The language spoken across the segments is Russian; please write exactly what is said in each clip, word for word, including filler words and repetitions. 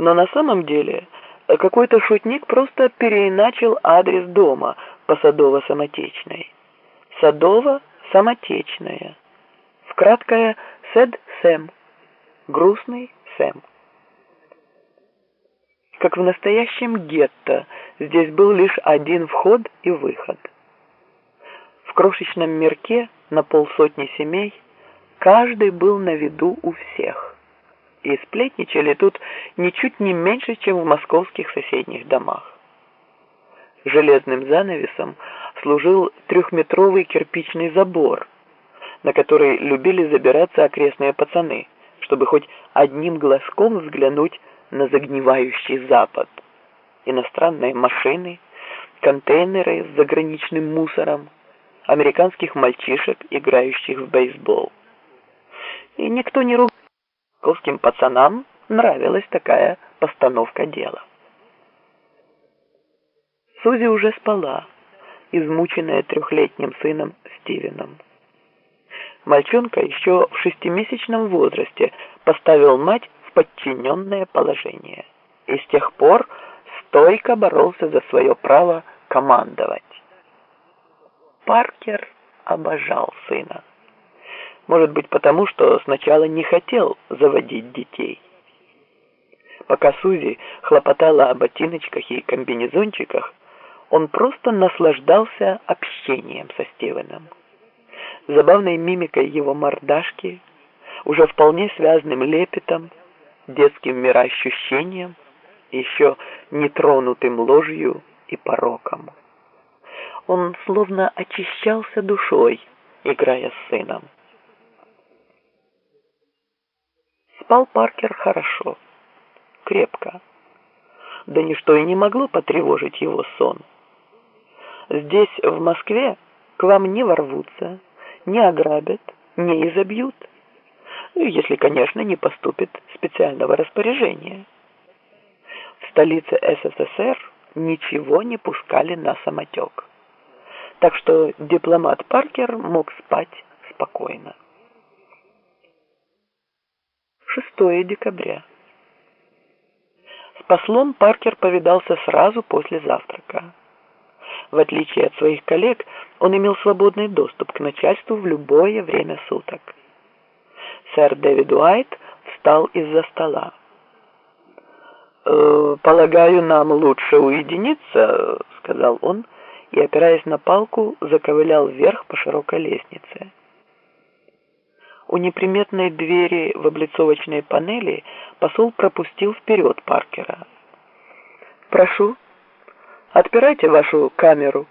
Но на самом деле какой-то шутник просто переиначил адрес дома по Садово-Самотечной. Садово-Самотечная. Вкраткое Сэд Сэм. Грустный Сэм. Как в настоящем гетто, здесь был лишь один вход и выход. В крошечном мирке на полсотни семей каждый был на виду у всех. И сплетничали тут ничуть не меньше, чем в московских соседних домах. Железным занавесом служил трехметровый кирпичный забор, на который любили забираться окрестные пацаны, чтобы хоть одним глазком взглянуть на загнивающий Запад. Иностранные машины, контейнеры с заграничным мусором, американских мальчишек, играющих в бейсбол. И никто не ругался. Московским пацанам нравилась такая постановка дела. Сузи уже спала, измученная трехлетним сыном Стивеном. Мальчонка еще в шестимесячном возрасте поставил мать в подчиненное положение и с тех пор стойко боролся за свое право командовать. Паркер обожал сына. Может быть, потому что сначала не хотел заводить детей. Пока Сузи хлопотала о ботиночках и комбинезончиках, он просто наслаждался общением со Стивеном. Забавной мимикой его мордашки, уже вполне связным лепетом, детским мироощущением, еще нетронутым ложью и пороком. Он словно очищался душой, играя с сыном. Спал Паркер хорошо, крепко. Да ничто и не могло потревожить его сон. Здесь, в Москве, к вам не ворвутся, не ограбят, не изобьют, если, конечно, не поступит специального распоряжения. В столице СССР ничего не пускали на самотек, так что дипломат Паркер мог спать спокойно. шестое декабря. С послом Паркер повидался сразу после завтрака. В отличие от своих коллег, он имел свободный доступ к начальству в любое время суток. Сэр Дэвид Уайт встал из-за стола. «Э, «Полагаю, нам лучше уединиться», — сказал он, и, опираясь на палку, заковылял вверх по широкой лестнице. У неприметной двери в облицовочной панели посол пропустил вперед Паркера. «Прошу, отпирайте вашу камеру».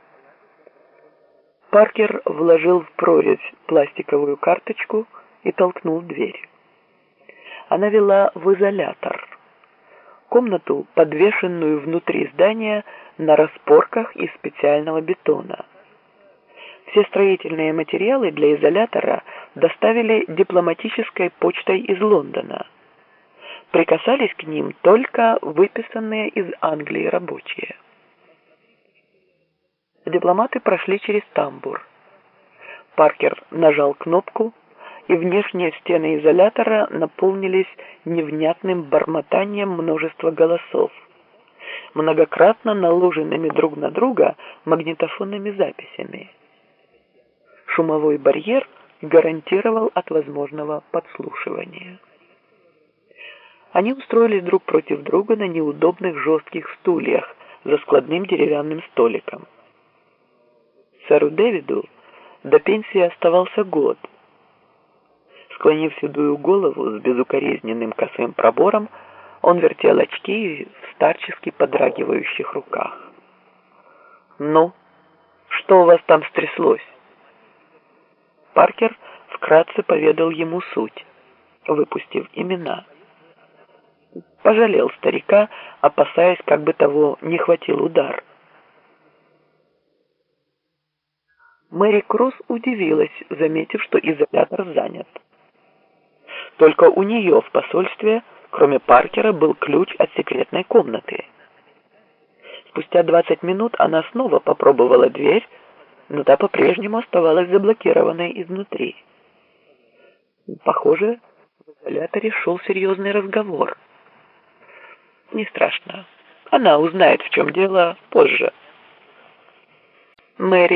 Паркер вложил в прорезь пластиковую карточку и толкнул дверь. Она вела в изолятор, комнату, подвешенную внутри здания на распорках из специального бетона. Все строительные материалы для изолятора доставили дипломатической почтой из Лондона. Прикасались к ним только выписанные из Англии рабочие. Дипломаты прошли через тамбур. Паркер нажал кнопку, и внешние стены изолятора наполнились невнятным бормотанием множества голосов, многократно наложенными друг на друга магнитофонными записями. Шумовой барьер гарантировал от возможного подслушивания. Они устроились друг против друга на неудобных жестких стульях за складным деревянным столиком. Сэру Дэвиду до пенсии оставался год. Склонив седую голову с безукоризненным косым пробором, он вертел очки в старчески подрагивающих руках. «Ну, что у вас там стряслось?» Паркер вкратце поведал ему суть, выпустив имена. Пожалел старика, опасаясь, как бы того не хватил удар. Мэри Кросс удивилась, заметив, что изолятор занят. Только у нее в посольстве, кроме Паркера, был ключ от секретной комнаты. Спустя двадцать минут она снова попробовала дверь, но та по-прежнему оставалась заблокированной изнутри. Похоже, в изоляторе шел серьезный разговор. Не страшно. Она узнает, в чем дело, позже. Мэри